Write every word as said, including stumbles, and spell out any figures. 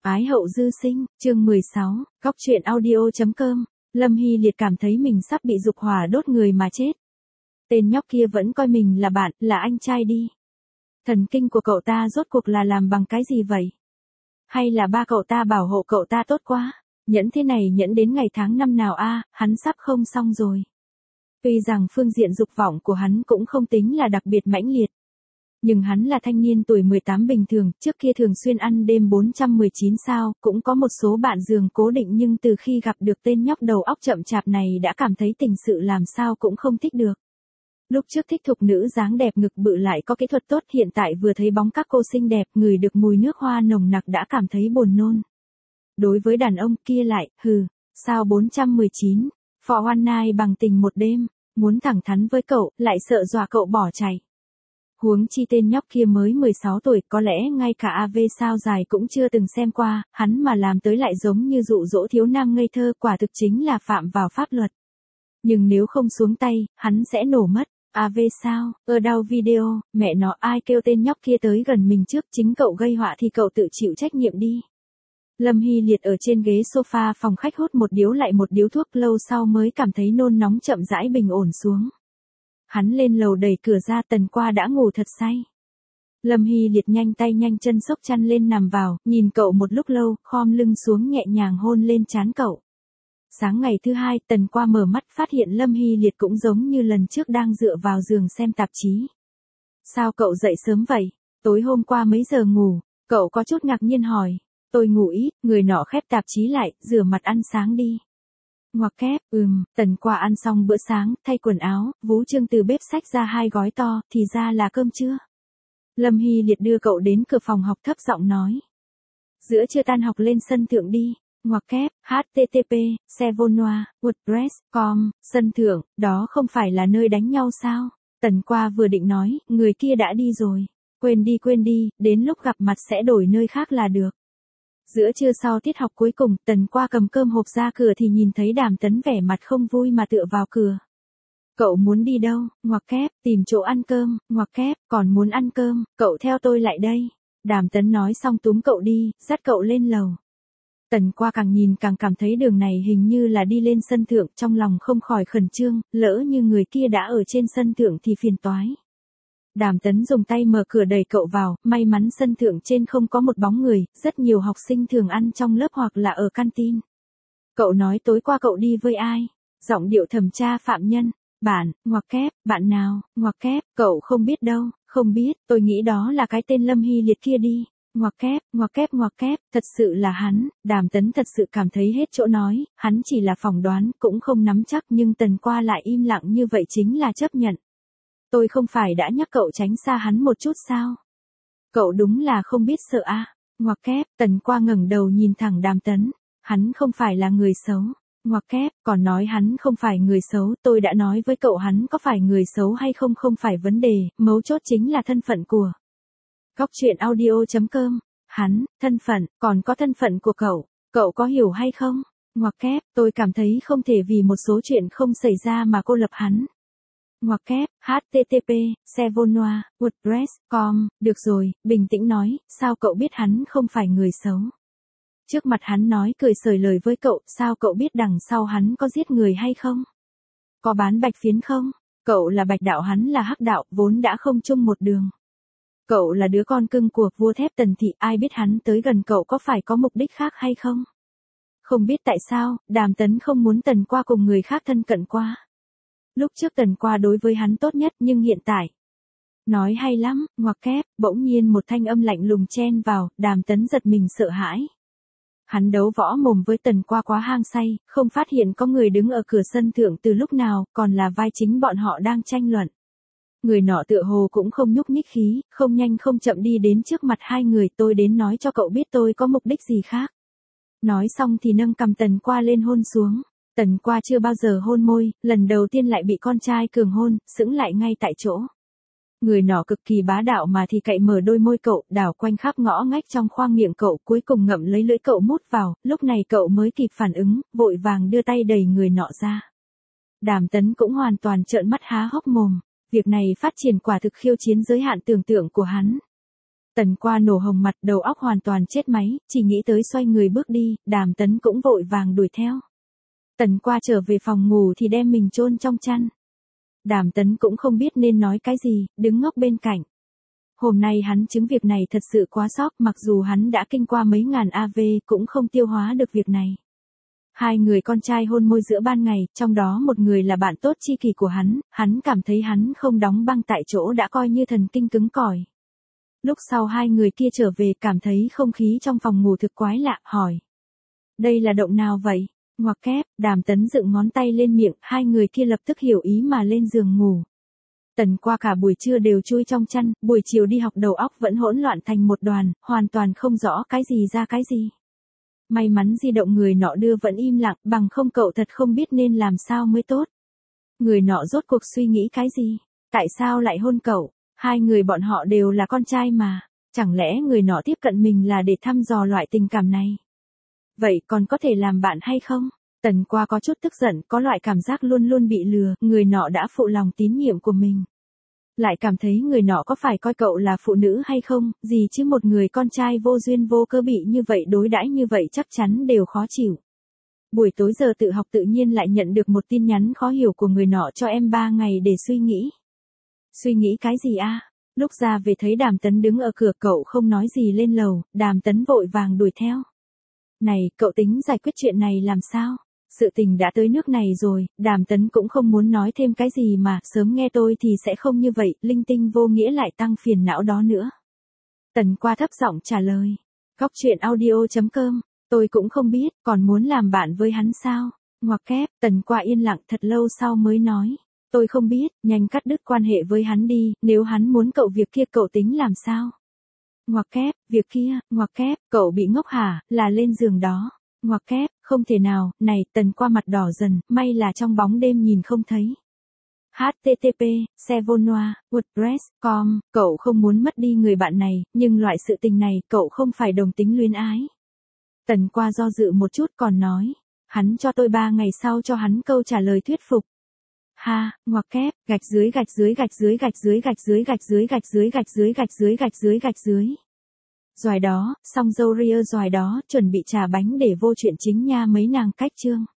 Ái hậu dư sinh, chương mười sáu, góc truyện audio.com, Lâm Hy Liệt cảm thấy mình sắp bị dục hỏa đốt người mà chết. Tên nhóc kia vẫn coi mình là bạn, là anh trai đi. Thần kinh của cậu ta rốt cuộc là làm bằng cái gì vậy? Hay là ba cậu ta bảo hộ cậu ta tốt quá? Nhẫn thế này nhẫn đến ngày tháng năm nào a, hắn sắp không xong rồi. Tuy rằng phương diện dục vọng của hắn cũng không tính là đặc biệt mãnh liệt. Nhưng hắn là thanh niên tuổi mười tám bình thường, trước kia thường xuyên ăn đêm bốn trăm mười chín sao, cũng có một số bạn giường cố định nhưng từ khi gặp được tên nhóc đầu óc chậm chạp này đã cảm thấy tình sự làm sao cũng không thích được. Lúc trước thích thục nữ dáng đẹp ngực bự lại có kỹ thuật tốt, hiện tại vừa thấy bóng các cô xinh đẹp, ngửi được mùi nước hoa nồng nặc đã cảm thấy buồn nôn. Đối với đàn ông kia lại, hừ, sao bốn trăm mười chín, for one night bằng tình một đêm, muốn thẳng thắn với cậu, lại sợ dọa cậu bỏ chạy. Huống chi tên nhóc kia mới mười sáu tuổi, có lẽ ngay cả a vê sao dài cũng chưa từng xem qua, hắn mà làm tới lại giống như dụ dỗ thiếu nam ngây thơ, quả thực chính là phạm vào pháp luật. Nhưng nếu không xuống tay, hắn sẽ nổ mất. a vê sao, ở đâu video, mẹ nó ai kêu tên nhóc kia tới gần mình trước, chính cậu gây họa thì cậu tự chịu trách nhiệm đi. Lâm Hy Liệt ở trên ghế sofa phòng khách hút một điếu lại một điếu thuốc, lâu sau mới cảm thấy nôn nóng chậm rãi bình ổn xuống. Hắn lên lầu đẩy cửa ra, Tần Qua đã ngủ thật say. Lâm Hy Liệt nhanh tay nhanh chân xốc chăn lên nằm vào, nhìn cậu một lúc lâu, khom lưng xuống nhẹ nhàng hôn lên trán cậu. Sáng ngày thứ hai, Tần Qua mở mắt phát hiện Lâm Hy Liệt cũng giống như lần trước đang dựa vào giường xem tạp chí. Sao cậu dậy sớm vậy? Tối hôm qua mấy giờ ngủ? Cậu có chút ngạc nhiên hỏi. Tôi ngủ ít, người nọ khép tạp chí lại, rửa mặt ăn sáng đi. Ngoặc kép, ừm, Tần Qua ăn xong bữa sáng, thay quần áo, Vú Trương từ bếp xách ra hai gói to, thì ra là cơm trưa. Lâm Hy Liệt đưa cậu đến cửa phòng học thấp giọng nói. Giữa trưa tan học lên sân thượng đi. Ngoặc kép, http, Sevonoa, WordPress, com, sân thượng, đó không phải là nơi đánh nhau sao? Tần Qua vừa định nói, người kia đã đi rồi. Quên đi quên đi, đến lúc gặp mặt sẽ đổi nơi khác là được. Giữa trưa sau tiết học cuối cùng, Tần Qua cầm cơm hộp ra cửa thì nhìn thấy Đàm Tấn vẻ mặt không vui mà tựa vào cửa. Cậu muốn đi đâu? Ngoặc kép, tìm chỗ ăn cơm, ngoặc kép, còn muốn ăn cơm, cậu theo tôi lại đây. Đàm Tấn nói xong túm cậu đi, dắt cậu lên lầu. Tần Qua càng nhìn càng cảm thấy đường này hình như là đi lên sân thượng, trong lòng không khỏi khẩn trương, lỡ như người kia đã ở trên sân thượng thì phiền toái. Đàm Tấn dùng tay mở cửa đẩy cậu vào, may mắn sân thượng trên không có một bóng người, rất nhiều học sinh thường ăn trong lớp hoặc là ở canteen. Cậu nói tối qua cậu đi với ai? Giọng điệu thẩm tra phạm nhân. Bạn, ngoặc kép, bạn nào, ngoặc kép, cậu không biết đâu, không biết, tôi nghĩ đó là cái tên Lâm Hy Liệt kia đi. Ngoặc kép, ngoặc kép ngoặc kép, thật sự là hắn. Đàm Tấn thật sự cảm thấy hết chỗ nói, hắn chỉ là phỏng đoán, cũng không nắm chắc, nhưng Tần Qua lại im lặng như vậy chính là chấp nhận. Tôi không phải đã nhắc cậu tránh xa hắn một chút sao? Cậu đúng là không biết sợ a. À? Ngoặc kép, Tần Qua ngẩng đầu nhìn thẳng Đàm Tấn. Hắn không phải là người xấu. Ngoặc kép, còn nói hắn không phải người xấu, tôi đã nói với cậu hắn có phải người xấu hay không không phải vấn đề, mấu chốt chính là thân phận của. Góc truyện audio.com, hắn, thân phận, còn có thân phận của cậu, cậu có hiểu hay không? Ngoặc kép, tôi cảm thấy không thể vì một số chuyện không xảy ra mà cô lập hắn. Ngoặc kép, http, Sevonoa, WordPress, com, được rồi, bình tĩnh nói, sao cậu biết hắn không phải người xấu? Trước mặt hắn nói cười sởi lời với cậu, sao cậu biết đằng sau hắn có giết người hay không? Có bán bạch phiến không? Cậu là bạch đạo, hắn là hắc đạo, vốn đã không chung một đường. Cậu là đứa con cưng của vua thép Tần Thị, ai biết hắn tới gần cậu có phải có mục đích khác hay không? Không biết tại sao, Đàm Tấn không muốn Tần Qua cùng người khác thân cận qua. Lúc trước Tần Qua đối với hắn tốt nhất nhưng hiện tại. Nói hay lắm, ngoặc kép, bỗng nhiên một thanh âm lạnh lùng chen vào, Đàm Tấn giật mình sợ hãi. Hắn đấu võ mồm với Tần Qua quá hang say, không phát hiện có người đứng ở cửa sân thượng từ lúc nào, còn là vai chính bọn họ đang tranh luận. Người nọ tựa hồ cũng không nhúc nhích khí, không nhanh không chậm đi đến trước mặt hai người, tôi đến nói cho cậu biết tôi có mục đích gì khác. Nói xong thì nâng cầm Tần Qua lên hôn xuống. Tần Qua chưa bao giờ hôn môi, lần đầu tiên lại bị con trai cường hôn, sững lại ngay tại chỗ. Người nọ cực kỳ bá đạo mà thì cậy mở đôi môi cậu, đảo quanh khắp ngõ ngách trong khoang miệng cậu, cuối cùng ngậm lấy lưỡi cậu mút vào, lúc này cậu mới kịp phản ứng, vội vàng đưa tay đẩy người nọ ra. Đàm Tấn cũng hoàn toàn trợn mắt há hốc mồm. Việc này phát triển quả thực khiêu chiến giới hạn tưởng tượng của hắn. Tần Qua nổ hồng mặt, đầu óc hoàn toàn chết máy, chỉ nghĩ tới xoay người bước đi, Đàm Tấn cũng vội vàng đuổi theo. Tần Qua trở về phòng ngủ thì đem mình chôn trong chăn. Đàm Tấn cũng không biết nên nói cái gì, đứng ngốc bên cạnh. Hôm nay hắn chứng việc này thật sự quá sốc, mặc dù hắn đã kinh qua mấy ngàn a vê cũng không tiêu hóa được việc này. Hai người con trai hôn môi giữa ban ngày, trong đó một người là bạn tốt tri kỷ của hắn, hắn cảm thấy hắn không đóng băng tại chỗ đã coi như thần kinh cứng cỏi. Lúc sau hai người kia trở về cảm thấy không khí trong phòng ngủ thực quái lạ, hỏi. Đây là động nào vậy? Ngoặc kép, Đàm Tấn dựng ngón tay lên miệng, hai người kia lập tức hiểu ý mà lên giường ngủ. Tần Qua cả buổi trưa đều chui trong chăn, buổi chiều đi học đầu óc vẫn hỗn loạn thành một đoàn, hoàn toàn không rõ cái gì ra cái gì. May mắn di động người nọ đưa vẫn im lặng, bằng không cậu thật không biết nên làm sao mới tốt. Người nọ rốt cuộc suy nghĩ cái gì? Tại sao lại hôn cậu? Hai người bọn họ đều là con trai mà, chẳng lẽ người nọ tiếp cận mình là để thăm dò loại tình cảm này? Vậy còn có thể làm bạn hay không? Tần Qua có chút tức giận, có loại cảm giác luôn luôn bị lừa, người nọ đã phụ lòng tín nhiệm của mình. Lại cảm thấy người nọ có phải coi cậu là phụ nữ hay không, gì chứ một người con trai vô duyên vô cớ bị như vậy đối đãi như vậy chắc chắn đều khó chịu. Buổi tối giờ tự học tự nhiên lại nhận được một tin nhắn khó hiểu của người nọ cho em ba ngày để suy nghĩ. Suy nghĩ cái gì a? Lúc ra về thấy Đàm Tấn đứng ở cửa, cậu không nói gì lên lầu, Đàm Tấn vội vàng đuổi theo. Này, cậu tính giải quyết chuyện này làm sao? Sự tình đã tới nước này rồi, Đàm Tấn cũng không muốn nói thêm cái gì mà, sớm nghe tôi thì sẽ không như vậy, linh tinh vô nghĩa lại tăng phiền não đó nữa. Tần Qua thấp giọng trả lời. Góc truyện audio chấm com, tôi cũng không biết, còn muốn làm bạn với hắn sao? Ngoặc kép, Tần Qua yên lặng thật lâu sau mới nói. Tôi không biết, nhanh cắt đứt quan hệ với hắn đi, nếu hắn muốn cậu việc kia cậu tính làm sao? Ngoặc kép, việc kia, ngoặc kép, cậu bị ngốc hả, là lên giường đó. Ngoặc kép, không thể nào, này, Tần Qua mặt đỏ dần, may là trong bóng đêm nhìn không thấy. hát tê tê pê, Sevonoa, WordPress, com, cậu không muốn mất đi người bạn này, nhưng loại sự tình này cậu không phải đồng tính luyến ái. Tần Qua do dự một chút còn nói, hắn cho tôi ba ngày sau cho hắn câu trả lời thuyết phục. Ha, ngoặc kép, gạch dưới gạch dưới gạch dưới gạch dưới gạch dưới gạch dưới gạch dưới gạch dưới gạch dưới gạch dưới gạch dưới. Doài đó, xong dâu ria doài đó, chuẩn bị trà bánh để vô chuyện chính nha mấy nàng cách chương.